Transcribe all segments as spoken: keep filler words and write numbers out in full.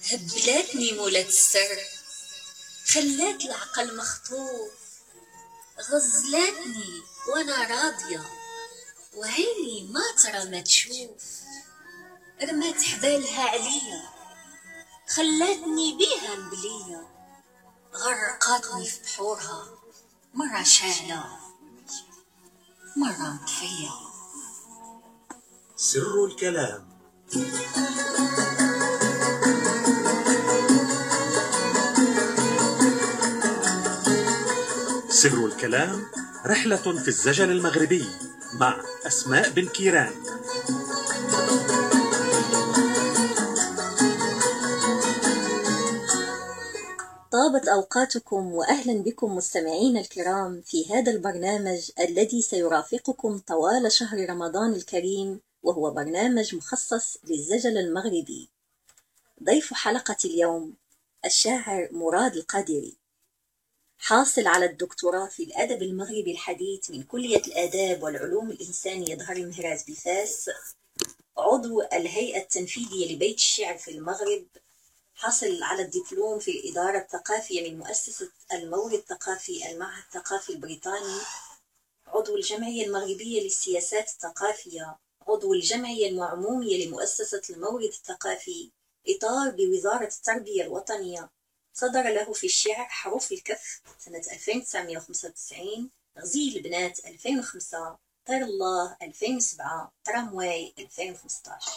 هبلتني مولات السر، خلات العقل مخطوف، غزلتني وانا راضية وعيني ما ترى ما تشوف، رمت حبالها عليا خلاتني بيها مبلية، غرقاتني في بحورها مرة شعلة مرة مطفية. سر الكلام. سر الكلام رحلة في الزجل المغربي مع أسماء بن كيران. طابت أوقاتكم وأهلا بكم مستمعين الكرام في هذا البرنامج الذي سيرافقكم طوال شهر رمضان الكريم، وهو برنامج مخصص للزجل المغربي. ضيف حلقة اليوم الشاعر مراد القادري، حاصل على الدكتوراه في الأدب المغربي الحديث من كلية الآداب والعلوم الإنسانية ظهر المهراز بفاس، عضو الهيئة التنفيذية لبيت الشعر في المغرب، حصل على الدبلوم في الإدارة الثقافية من مؤسسة المورد الثقافي المعهد الثقافي البريطاني، عضو الجمعية المغربية للسياسات الثقافية، عضو الجمعية العمومية لمؤسسة المورد الثقافي، إطار بوزارة التربية الوطنية. صدر له في الشعر حروف الكف سنة ألف وتسعمائة وخمسة وتسعين، غزيل البنات ألفين وخمسة، طير الله ألفين وسبعة، ترامواي ألفين وخمسة عشر.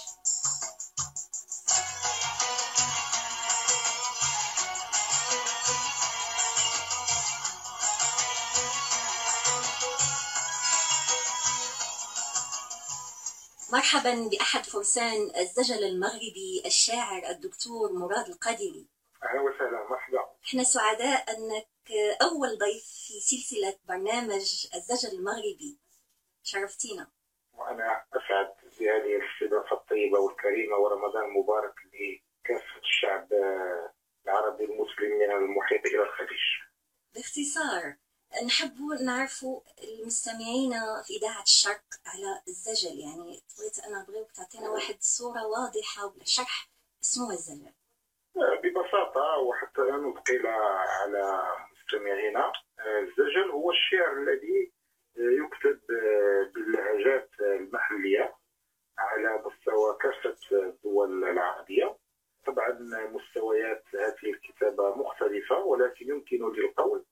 مرحبا بأحد فرسان الزجل المغربي الشاعر الدكتور مراد القادري. أهلا وسهلا، مرحبا. احنا سعداء أنك أول ضيف في سلسلة برنامج الزجل المغربي، شرفتينا. وأنا أسعد بهذه الاستضافة الطيبة والكريمة، ورمضان مبارك لكافة الشعب العربي المسلم من المحيط إلى الخليج. باختصار نحب نعرفوا المستمعين في إذاعة الشرق على الزجل، يعني بغيت أنا بغيوك تعطينا واحد صورة واضحة وشرح اسمه الزجل. ببساطة وحتى لا نثقل على مستمعينا، الزجل هو الشعر الذي يكتب باللهجات المحلية على مستوى كافة الدول العربية. طبعا مستويات هذه الكتابة مختلفة، ولكن يمكن للقول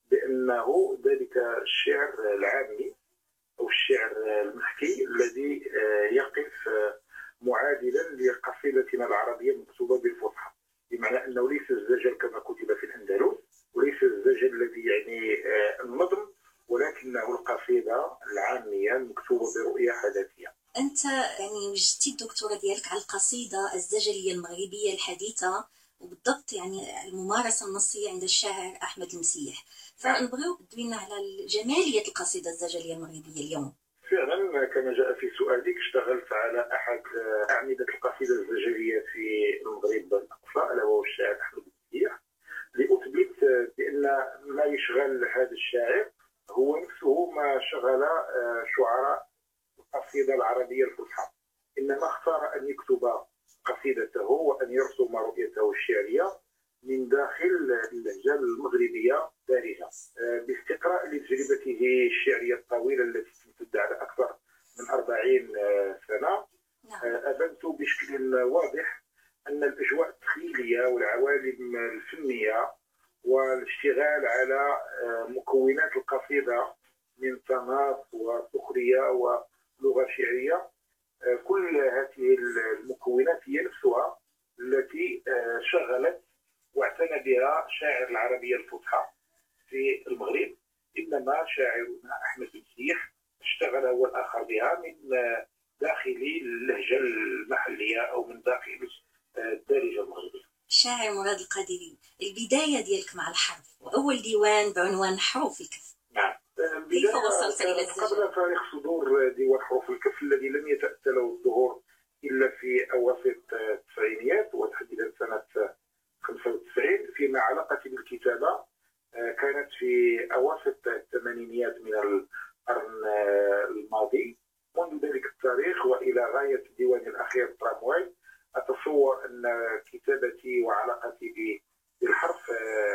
بأنه ذلك الشعر العامي أو الشعر المحكي الذي يقف معادلا لقصيدتنا العربية المكتوبة بالفصحى، بمعنى أنه ليس الزجل كما كتب في الأندلس، وليس الزجل الذي يعني النظم، ولكنه القصيدة العامية المكتوبة برؤية حداثية. أنت يعني وجدتي الدكتوراه ديالك على القصيدة الزجلية المغربية الحديثة، وبالضبط يعني الممارسة النصية عند الشاعر أحمد المسيح، فنبغيو تدوينا على جمالية القصيدة الزجلية المغربية اليوم. فعلا كما جاء في سؤالك، اشتغلت على أحد أعمدة القصيدة الزجلية في المغرب الأقصى، ألا وهو الشاعر أحمد المسيح، لأثبت بأن ما يشغل هذا الشاعر هو نفسه ما شغل شعراء القصيدة العربية الفصحى، إنما اختار أن يكتب قصيدته وأن يرسم رؤيته الشعرية من داخل اللهجة المغربية دارجة، باستقراء لتجربته الشعرية الطويلة التي تمتد على أكثر من أربعين سنة. أبنت بشكل واضح أن الأجواء التخيلية والعوالم الفنية والاشتغال على مكونات القصيدة من طناف وسخرية ولغة شعرية، كل هذه المكونات هي نفسها التي شغلت واعتنى بها شاعر العربية الفصحى في المغرب، إنما شاعرنا أحمد المسيح اشتغل هو الآخر بها من داخل اللهجة المحلية أو من داخل الدارجة المغربية. الشاعر مراد القادري، البداية ديالك مع الحرف وأول ديوان بعنوان حروف الكف. نعم. كيف وصلت إلى الزجل؟ قبل تاريخ صدور ديوان حروف الكف الذي لم يتأتى له الظهور إلا في أواسط التسعينيات وتحديدا سنة خمسة وتسعين، فيما علاقتي بالكتابة كانت في أواسط الثمانينيات من القرن الماضي. منذ ذلك التاريخ وإلى غاية ديواني الأخير ترامواي، أتصور اتصور ان كتابتي وعلاقتي بالحرف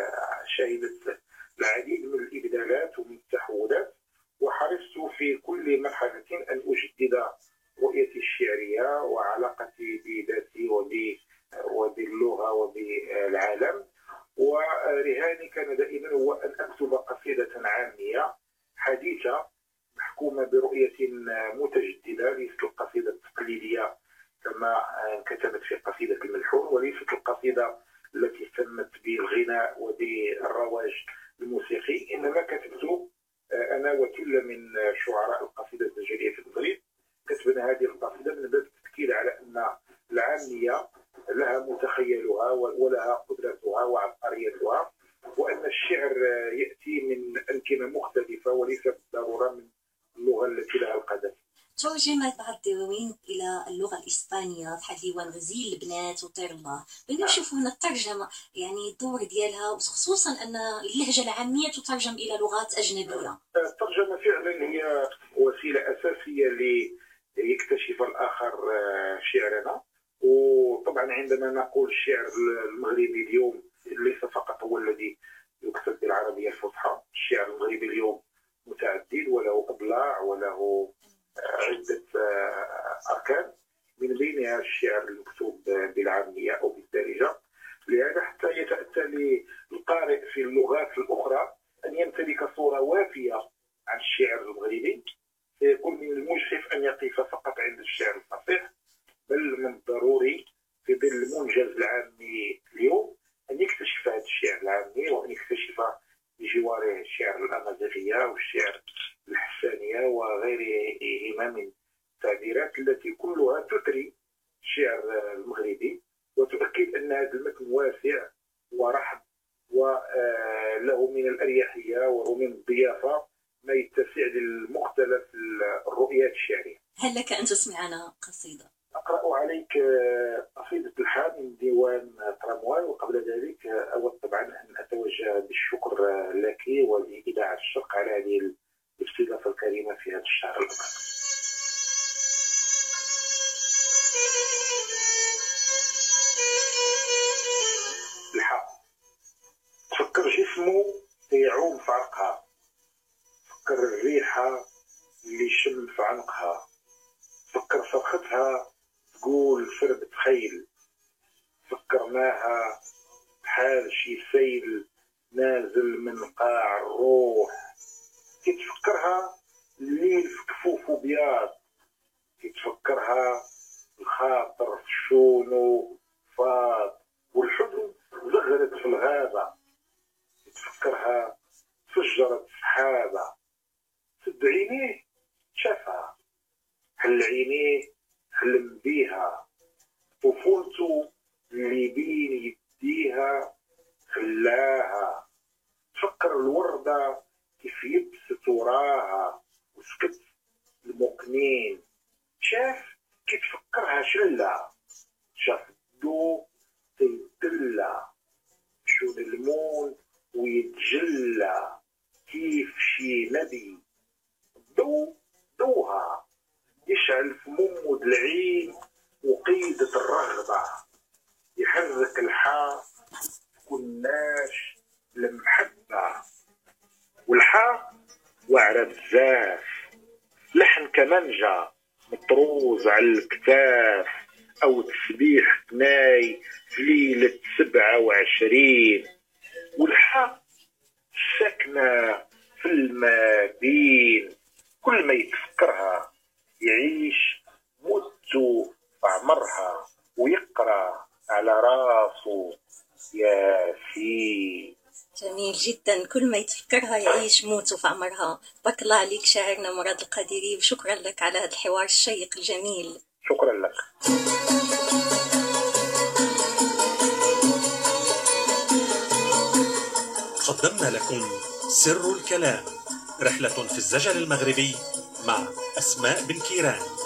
شهدت العديد من الابدالات ومن التحولات، وحرصت في كل مرحله ان اجدد رؤيتي الشعريه وعلاقتي بذاتي وباللغه وبالعالم. ورهاني كان دائما هو ان اكتب قصيده عاميه حديثه محكومه برؤيه متجدده، ليست القصيده التقليديه كما كتبت في قصيده الملحون، وليست القصيده التي اهتمت بالغناء وبالرواج الموسيقي، انما كتبت انا وكل من شعراء القصيده الزجاجيه في المغرب كتبنا هذه القصيده من باب التاكيد على ان العاميه لها متخيلها ولها قدرتها وعبقريتها، وان الشعر ياتي من امكنه مختلفه وليس بالضروره من اللغه التي لها القدم. ترجمت بعض الدواوين إلى اللغة الإسبانية بحال ديوان غزيل البنات وطير الله. بغينا نشوفوا هنا الترجمة، يعني الدور ديالها، وخصوصا أن اللهجة العامية تترجم إلى لغات أجنبية. الترجمة فعلا هي وسيلة أساسية ليكتشف الآخر شعرنا، وطبعا عندما نقول الشعر المغربي اليوم ليس فقط هو الذي يكتب بالعربية الفصحى، الشعر المغربي اليوم متعدد وله أضلاع وله عدة أركان، من بينها الشعر المكتوب بالعامية أو بالدارجة. لهذا حتى يتأتى للقارئ في اللغات الأخرى أن يمتلك صورة وافية عن الشعر المغربي، سيكون من المجحف أن يقف فقط عند الشعر الفصيح، بل من الضروري في ظل المنجز العامي اليوم أن يكتشف هذا الشعر العامي، وأن يكتشف بجواره الشعر الأمازيغية والشعر الحسانية وغيرهما من التعبيرات التي كلها تثري الشعر المغربي وتؤكد أن هذا المتن واسع ورحب وله من الأريحية وله من الضيافة ما يتسع للمختلف الرؤيات الشعرية. هل لك أن تسمعنا قصيدة؟ أقرأ عليك قصيدة الحان من ديوان ترامواي، وقبل ذلك أود طبعا أن أتوجه بالشكر لك ولإذاعة الشرق على هذه الاستضافة الكريمة في هذا الشهر الأكرم. الحاء. تفكر جسمه يعوم في عرقها، تفكر الريحة اللي شم في عنقها، تفكر صرختها تقول سرب خيل، تفكر ماها بحال شي سيل نازل من قاع الروح، كي تفكرها الليل في كفوفه بياض، كي تفكرها الخاطر في شونو فاض والحزن زغرت في الغابة، كي تفكرها فجرت سحابة، سد عينيه شافها، حل عينيه حلم بيها، طفولته اللي بين يديها خلاها، تفكر الوردة كيف يبست وراها وسكت المقنين، شاف كي تفكرها شلة، شاف الدو تيدلة شون المون ويتجلى كيف شي نبي، دو دوها يشعل في ممد العين وقيدة الرغبة، يحرك الحاء كناش المحبة، والحاء واعرة بزاف، لحن كمانجا مطروز على الكتاف، أو تسبيح ثناي في ليلة سبعة وعشرين، والحاء ساكنة في المابين، كل ما يتفكرها يعيش مدته في عمرها ويقرأ على راسه ياسين. جميل جدا، كل ما يتفكرها يعيش موته في عمرها. بارك الله عليك شاعرنا مراد القادري، وشكرا لك على هذا الحوار الشيق الجميل. شكرا لك. قدمنا لكم سر الكلام، رحلة في الزجل المغربي مع أسماء بن كيران.